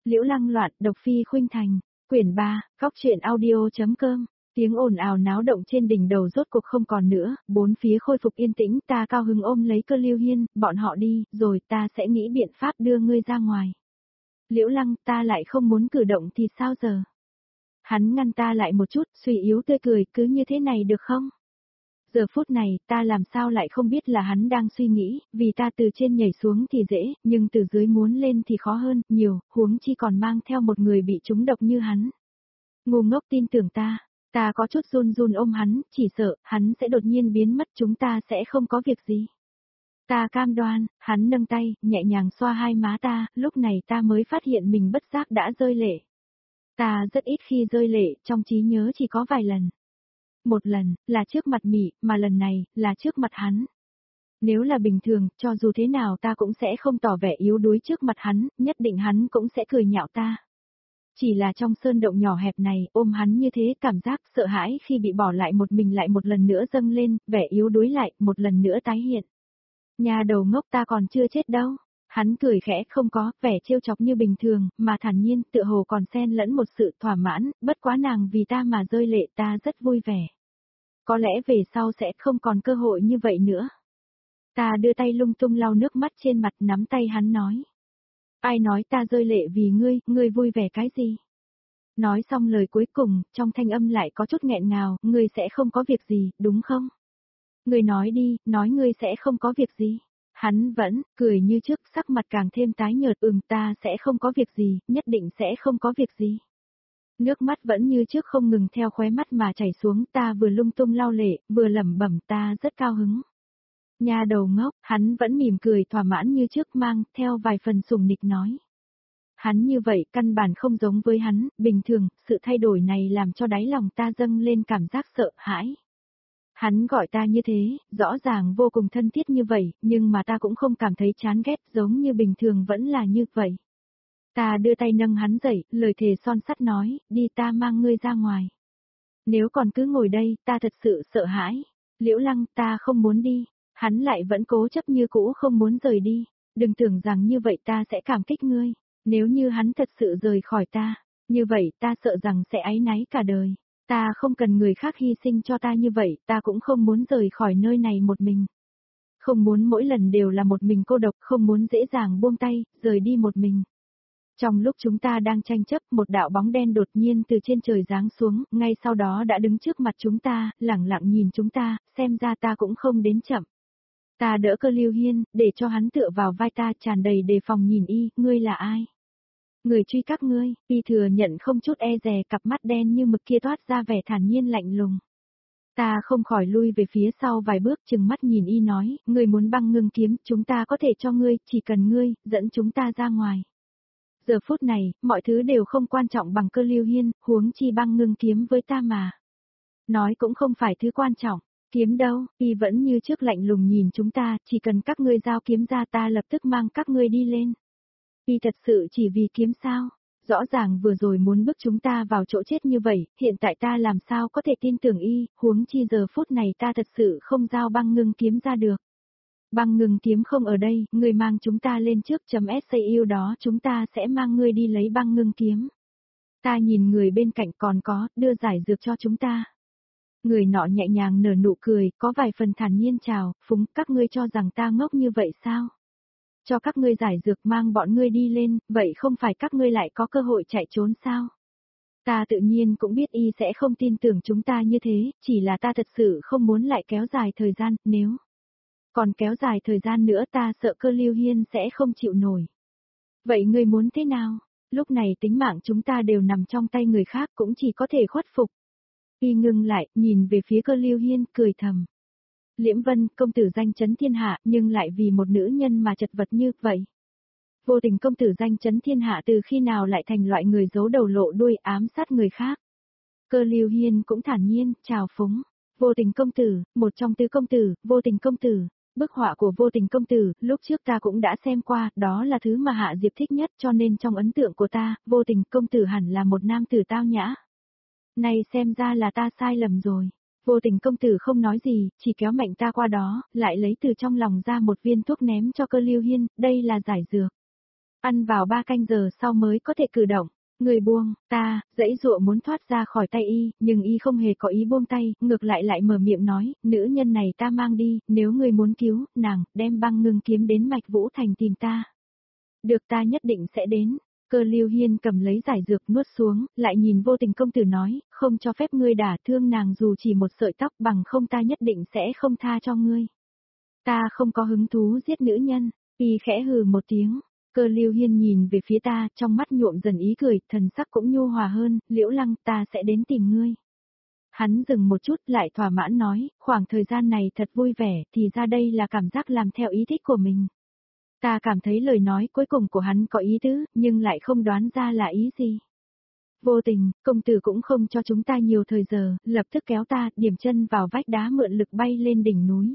Liễu Lăng loạn, độc phi khuynh thành. Quyển 3, góc truyện audio.com. Tiếng ồn ào náo động trên đỉnh đầu rốt cuộc không còn nữa, bốn phía khôi phục yên tĩnh, ta cao hứng ôm lấy Cơ Lưu Hiên, bọn họ đi, rồi ta sẽ nghĩ biện pháp đưa ngươi ra ngoài. Liễu Lăng, ta lại không muốn cử động thì sao giờ? Hắn ngăn ta lại một chút, suy yếu tươi cười, cứ như thế này được không? Giờ phút này, ta làm sao lại không biết là hắn đang suy nghĩ, vì ta từ trên nhảy xuống thì dễ, nhưng từ dưới muốn lên thì khó hơn, nhiều, huống chi còn mang theo một người bị trúng độc như hắn. Ngu ngốc tin tưởng ta có chút run run ôm hắn, chỉ sợ, hắn sẽ đột nhiên biến mất, chúng ta sẽ không có việc gì. Ta cam đoan, hắn nâng tay, nhẹ nhàng xoa hai má ta, lúc này ta mới phát hiện mình bất giác đã rơi lệ. Ta rất ít khi rơi lệ, trong trí nhớ chỉ có vài lần. Một lần, là trước mặt Mị, mà lần này, là trước mặt hắn. Nếu là bình thường, cho dù thế nào ta cũng sẽ không tỏ vẻ yếu đuối trước mặt hắn, nhất định hắn cũng sẽ cười nhạo ta. Chỉ là trong sơn động nhỏ hẹp này, ôm hắn như thế, cảm giác sợ hãi khi bị bỏ lại một mình lại một lần nữa dâng lên, vẻ yếu đuối lại, một lần nữa tái hiện. Nhà đầu ngốc, ta còn chưa chết đâu. Hắn cười khẽ, không có, vẻ trêu chọc như bình thường, mà thản nhiên, tựa hồ còn xen lẫn một sự thỏa mãn, bất quá nàng vì ta mà rơi lệ, ta rất vui vẻ. Có lẽ về sau sẽ không còn cơ hội như vậy nữa. Ta đưa tay lung tung lau nước mắt trên mặt, nắm tay hắn nói. Ai nói ta rơi lệ vì ngươi vui vẻ cái gì? Nói xong lời cuối cùng, trong thanh âm lại có chút nghẹn ngào, ngươi sẽ không có việc gì, đúng không? Ngươi nói đi, nói ngươi sẽ không có việc gì. Hắn vẫn, cười như trước, sắc mặt càng thêm tái nhợt, ta sẽ không có việc gì, nhất định sẽ không có việc gì. Nước mắt vẫn như trước không ngừng theo khóe mắt mà chảy xuống, ta vừa lung tung lau lệ, vừa lẩm bẩm ta rất cao hứng. Nhà đầu ngốc, hắn vẫn mỉm cười thỏa mãn như trước mang, theo vài phần sủng nịch nói. Hắn như vậy, căn bản không giống với hắn, bình thường, sự thay đổi này làm cho đáy lòng ta dâng lên cảm giác sợ hãi. Hắn gọi ta như thế, rõ ràng vô cùng thân thiết như vậy, nhưng mà ta cũng không cảm thấy chán ghét, giống như bình thường vẫn là như vậy. Ta đưa tay nâng hắn dậy, lời thề son sắt nói, đi ta mang ngươi ra ngoài. Nếu còn cứ ngồi đây, ta thật sự sợ hãi. Liễu Lăng, ta không muốn đi. Hắn lại vẫn cố chấp như cũ không muốn rời đi. Đừng tưởng rằng như vậy ta sẽ cảm kích ngươi. Nếu như hắn thật sự rời khỏi ta, như vậy ta sợ rằng sẽ áy náy cả đời. Ta không cần người khác hy sinh cho ta như vậy, ta cũng không muốn rời khỏi nơi này một mình. Không muốn mỗi lần đều là một mình cô độc, không muốn dễ dàng buông tay, rời đi một mình. Trong lúc chúng ta đang tranh chấp, một đạo bóng đen đột nhiên từ trên trời giáng xuống, ngay sau đó đã đứng trước mặt chúng ta, lẳng lặng nhìn chúng ta, xem ra ta cũng không đến chậm. Ta đỡ Cơ Lưu Hiên, để cho hắn tựa vào vai ta, tràn đầy đề phòng nhìn ngươi là ai? Người truy các ngươi, thừa nhận không chút e dè, cặp mắt đen như mực kia toát ra vẻ thản nhiên lạnh lùng. Ta không khỏi lui về phía sau vài bước, chừng mắt nhìn nói, ngươi muốn băng ngưng kiếm, chúng ta có thể cho ngươi, chỉ cần ngươi, dẫn chúng ta ra ngoài. Giờ phút này, mọi thứ đều không quan trọng bằng Cơ Lưu Hiên, huống chi băng ngưng kiếm với ta mà. Nói cũng không phải thứ quan trọng, kiếm đâu, vẫn như trước lạnh lùng nhìn chúng ta, chỉ cần các ngươi giao kiếm ra ta lập tức mang các ngươi đi lên. Thật sự chỉ vì kiếm sao? Rõ ràng vừa rồi muốn bức chúng ta vào chỗ chết như vậy, hiện tại ta làm sao có thể tin tưởng huống chi giờ phút này ta thật sự không giao băng ngưng kiếm ra được. Băng ngưng kiếm không ở đây, ngươi mang chúng ta lên trước .SAU đó chúng ta sẽ mang ngươi đi lấy băng ngưng kiếm. Ta nhìn người bên cạnh còn có, đưa giải dược cho chúng ta. Người nọ nhẹ nhàng nở nụ cười, có vài phần thản nhiên chào, phúng, các ngươi cho rằng ta ngốc như vậy sao? Cho các ngươi giải dược mang bọn ngươi đi lên, vậy không phải các ngươi lại có cơ hội chạy trốn sao? Ta tự nhiên cũng biết sẽ không tin tưởng chúng ta như thế, chỉ là ta thật sự không muốn lại kéo dài thời gian, nếu còn kéo dài thời gian nữa ta sợ Cơ Lưu Hiên sẽ không chịu nổi. Vậy ngươi muốn thế nào? Lúc này tính mạng chúng ta đều nằm trong tay người khác cũng chỉ có thể khuất phục. Ngưng lại, nhìn về phía Cơ Lưu Hiên, cười thầm. Liễm Vân, công tử danh chấn thiên hạ, nhưng lại vì một nữ nhân mà chật vật như vậy. Vô tình công tử danh chấn thiên hạ từ khi nào lại thành loại người giấu đầu lộ đuôi ám sát người khác. Cơ Lưu Hiên cũng thản nhiên, chào phúng. Vô tình công tử, một trong tứ công tử, vô tình công tử. Bức họa của vô tình công tử, lúc trước ta cũng đã xem qua, đó là thứ mà Hạ Diệp thích nhất cho nên trong ấn tượng của ta, vô tình công tử hẳn là một nam tử tao nhã. Này xem ra là ta sai lầm rồi. Vô tình công tử không nói gì, chỉ kéo mạnh ta qua đó, lại lấy từ trong lòng ra một viên thuốc ném cho Cơ Lưu Hiên, đây là giải dược. Ăn vào 3 canh giờ sau mới có thể cử động. Người buông, ta, giãy giụa muốn thoát ra khỏi tay y, nhưng y không hề có ý buông tay, ngược lại mở miệng nói, nữ nhân này ta mang đi, nếu người muốn cứu, nàng, đem băng ngưng kiếm đến Mạch Vũ Thành tìm ta. Được, ta nhất định sẽ đến. Cơ Lưu Hiên cầm lấy giải dược nuốt xuống, lại nhìn Vô Tình công tử nói, không cho phép ngươi đả thương nàng dù chỉ một sợi tóc, bằng không ta nhất định sẽ không tha cho ngươi. Ta không có hứng thú giết nữ nhân. Y khẽ hừ một tiếng. Cơ Lưu Hiên nhìn về phía ta, trong mắt nhuộm dần ý cười, thần sắc cũng nhu hòa hơn, Liễu Lăng, ta sẽ đến tìm ngươi. Hắn dừng một chút lại thỏa mãn nói, khoảng thời gian này thật vui vẻ, thì ra đây là cảm giác làm theo ý thích của mình. Ta cảm thấy lời nói cuối cùng của hắn có ý tứ, nhưng lại không đoán ra là ý gì. Vô Tình, công tử cũng không cho chúng ta nhiều thời giờ, lập tức kéo ta, điểm chân vào vách đá mượn lực bay lên đỉnh núi.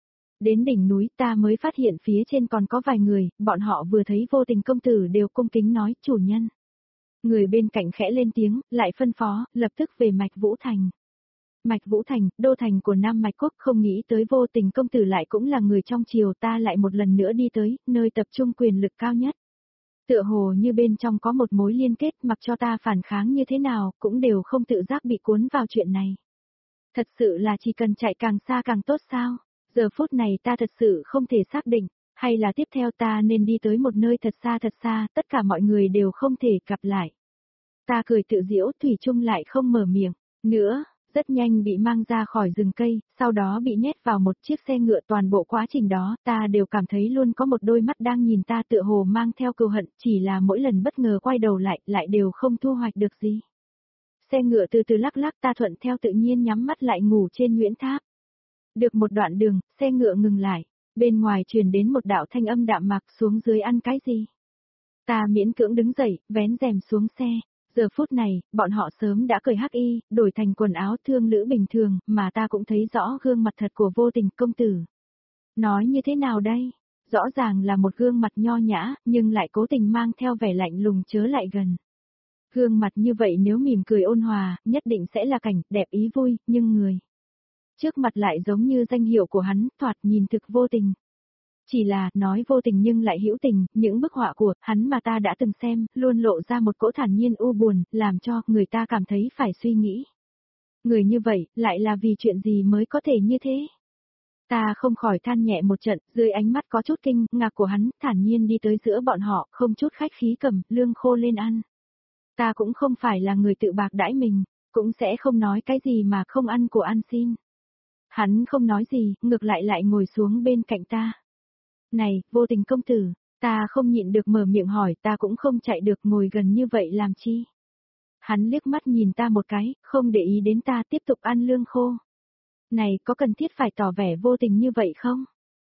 Đến đỉnh núi ta mới phát hiện phía trên còn có vài người, bọn họ vừa thấy Vô Tình công tử đều cung kính nói, chủ nhân. Người bên cạnh khẽ lên tiếng, lại phân phó, lập tức về Mạch Vũ Thành. Mạch Vũ Thành, đô thành của Nam Mạch Quốc, không nghĩ tới Vô Tình công tử lại cũng là người trong triều, ta lại một lần nữa đi tới, nơi tập trung quyền lực cao nhất. Tựa hồ như bên trong có một mối liên kết, mặc cho ta phản kháng như thế nào, cũng đều không tự giác bị cuốn vào chuyện này. Thật sự là chỉ cần chạy càng xa càng tốt sao? Giờ phút này ta thật sự không thể xác định, hay là tiếp theo ta nên đi tới một nơi thật xa, tất cả mọi người đều không thể gặp lại. Ta cười tự giễu, thủy chung lại không mở miệng nữa. Rất nhanh bị mang ra khỏi rừng cây, sau đó bị nhét vào một chiếc xe ngựa, toàn bộ quá trình đó, ta đều cảm thấy luôn có một đôi mắt đang nhìn ta tựa hồ mang theo cừu hận, chỉ là mỗi lần bất ngờ quay đầu lại đều không thu hoạch được gì. Xe ngựa từ từ lắc lắc, ta thuận theo tự nhiên nhắm mắt lại ngủ trên Nguyễn Tháp. Được một đoạn đường, xe ngựa ngừng lại, bên ngoài truyền đến một đạo thanh âm đạm mạc, xuống dưới ăn cái gì. Ta miễn cưỡng đứng dậy, vén rèm xuống xe. Giờ phút này, bọn họ sớm đã cởi hắc y, đổi thành quần áo thương lữ bình thường, mà ta cũng thấy rõ gương mặt thật của Vô Tình công tử. Nói như thế nào đây? Rõ ràng là một gương mặt nho nhã, nhưng lại cố tình mang theo vẻ lạnh lùng chớ lại gần. Gương mặt như vậy nếu mỉm cười ôn hòa, nhất định sẽ là cảnh đẹp ý vui, nhưng người trước mặt lại giống như danh hiệu của hắn, thoạt nhìn thực vô tình. Chỉ là, nói vô tình nhưng lại hữu tình, những bức họa của hắn mà ta đã từng xem, luôn lộ ra một cỗ thản nhiên u buồn, làm cho người ta cảm thấy phải suy nghĩ. Người như vậy, lại là vì chuyện gì mới có thể như thế? Ta không khỏi than nhẹ một trận, dưới ánh mắt có chút kinh ngạc của hắn, thản nhiên đi tới giữa bọn họ, không chút khách khí cầm lương khô lên ăn. Ta cũng không phải là người tự bạc đãi mình, cũng sẽ không nói cái gì mà không ăn của ăn xin. Hắn không nói gì, ngược lại ngồi xuống bên cạnh ta. Này, Vô Tình công tử, ta không nhịn được mở miệng hỏi, ta cũng không chạy được, ngồi gần như vậy làm chi? Hắn liếc mắt nhìn ta một cái, không để ý đến ta, tiếp tục ăn lương khô. Này, có cần thiết phải tỏ vẻ vô tình như vậy không?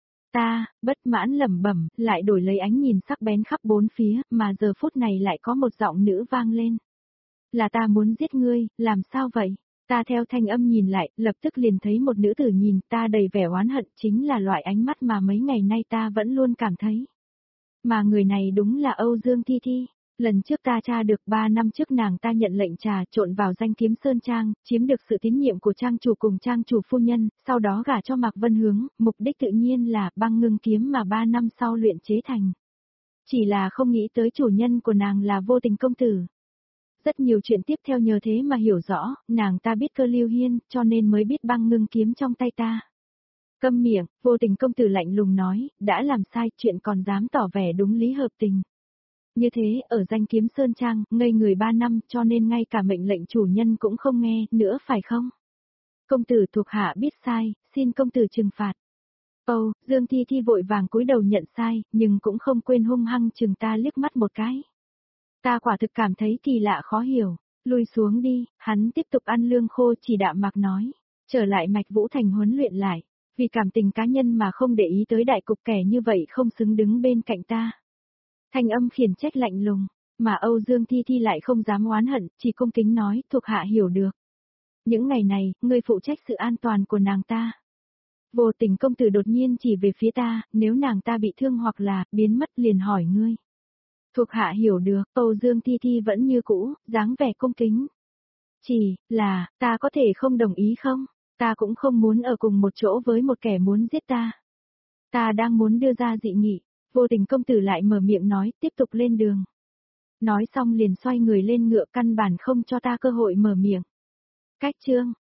Ta, bất mãn lẩm bẩm, lại đổi lấy ánh nhìn sắc bén khắp bốn phía, mà giờ phút này lại có một giọng nữ vang lên. Là ta muốn giết ngươi, làm sao vậy? Ta theo thanh âm nhìn lại, lập tức liền thấy một nữ tử nhìn ta đầy vẻ oán hận, chính là loại ánh mắt mà mấy ngày nay ta vẫn luôn cảm thấy. Mà người này đúng là Âu Dương Thi Thi. Lần trước ta tra được 3 năm trước nàng ta nhận lệnh trà trộn vào danh kiếm Sơn Trang, chiếm được sự tín nhiệm của trang chủ cùng trang chủ phu nhân, sau đó gả cho Mạc Vân Hướng, mục đích tự nhiên là băng ngưng kiếm mà 3 năm sau luyện chế thành. Chỉ là không nghĩ tới chủ nhân của nàng là Vô Tình công tử. Rất nhiều chuyện tiếp theo nhờ thế mà hiểu rõ, nàng ta biết Cơ Lưu Hiên, cho nên mới biết băng ngưng kiếm trong tay ta. Câm miệng, Vô Tình công tử lạnh lùng nói, đã làm sai chuyện còn dám tỏ vẻ đúng lý hợp tình. Như thế, ở danh kiếm Sơn Trang, ngây người 3 năm cho nên ngay cả mệnh lệnh chủ nhân cũng không nghe, nữa phải không? Công tử thuộc hạ biết sai, xin công tử trừng phạt. Âu, Dương Thi Thi vội vàng cúi đầu nhận sai, nhưng cũng không quên hung hăng chừng ta liếc mắt một cái. Ta quả thực cảm thấy kỳ lạ khó hiểu, lui xuống đi, hắn tiếp tục ăn lương khô chỉ đạm mạc nói, trở lại Mạch Vũ Thành huấn luyện lại, vì cảm tình cá nhân mà không để ý tới đại cục kẻ như vậy không xứng đứng bên cạnh ta. Thanh âm khiển trách lạnh lùng, mà Âu Dương Thi Thi lại không dám oán hận, chỉ cung kính nói, thuộc hạ hiểu được. Những ngày này, ngươi phụ trách sự an toàn của nàng ta. Vô Tình công tử đột nhiên chỉ về phía ta, nếu nàng ta bị thương hoặc là biến mất liền hỏi ngươi. Thuộc hạ hiểu được, Âu Dương Thi Thi vẫn như cũ, dáng vẻ cung kính. Chỉ là, ta có thể không đồng ý không? Ta cũng không muốn ở cùng một chỗ với một kẻ muốn giết ta. Ta đang muốn đưa ra dị nghị. Vô tình công tử lại mở miệng nói, tiếp tục lên đường. Nói xong liền xoay người lên ngựa căn bản không cho ta cơ hội mở miệng. Cách chương.